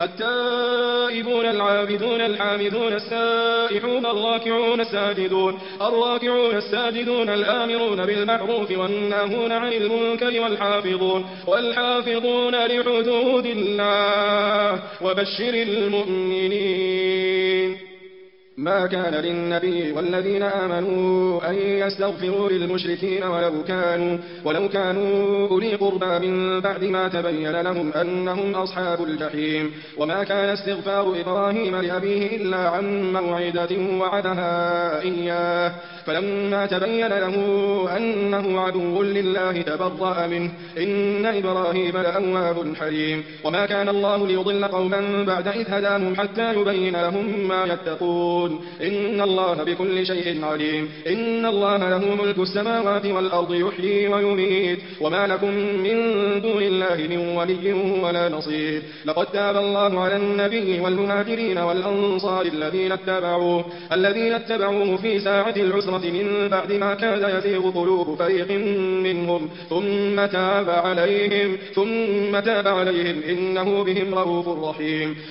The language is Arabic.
التائبون العابدون الحامدون السائحون الراكعون الساجدون الآمرون بالمعروف والناهون عن المنكر والحافظون لحدود الله وبشر المؤمنين. ما كان للنبي والذين آمنوا أن يستغفروا للمشركين ولو كانوا أولي قربى من بعد ما تبين لهم أنهم أصحاب الجحيم. وما كان استغفار إبراهيم لأبيه إلا عن موعدة وعدها إياه فلما تبين له أنه عدو لله تبرأ منه إن إبراهيم لأواب حليم. وما كان الله ليضل قوما بعد إذ هداهم حتى يبين لهم ما يتقون إن الله بكل شيء عليم. إن الله له ملك السماوات والأرض يحيي ويميت وما لكم من دون الله من ولي ولا نصير. لقد تاب الله على النبي والمهاجرين والأنصار الذين اتبعوه في ساعة العسرة من بعد ما كاد يزيغ قلوب فريق منهم ثم تاب عليهم إنه بهم رءوف رحيم.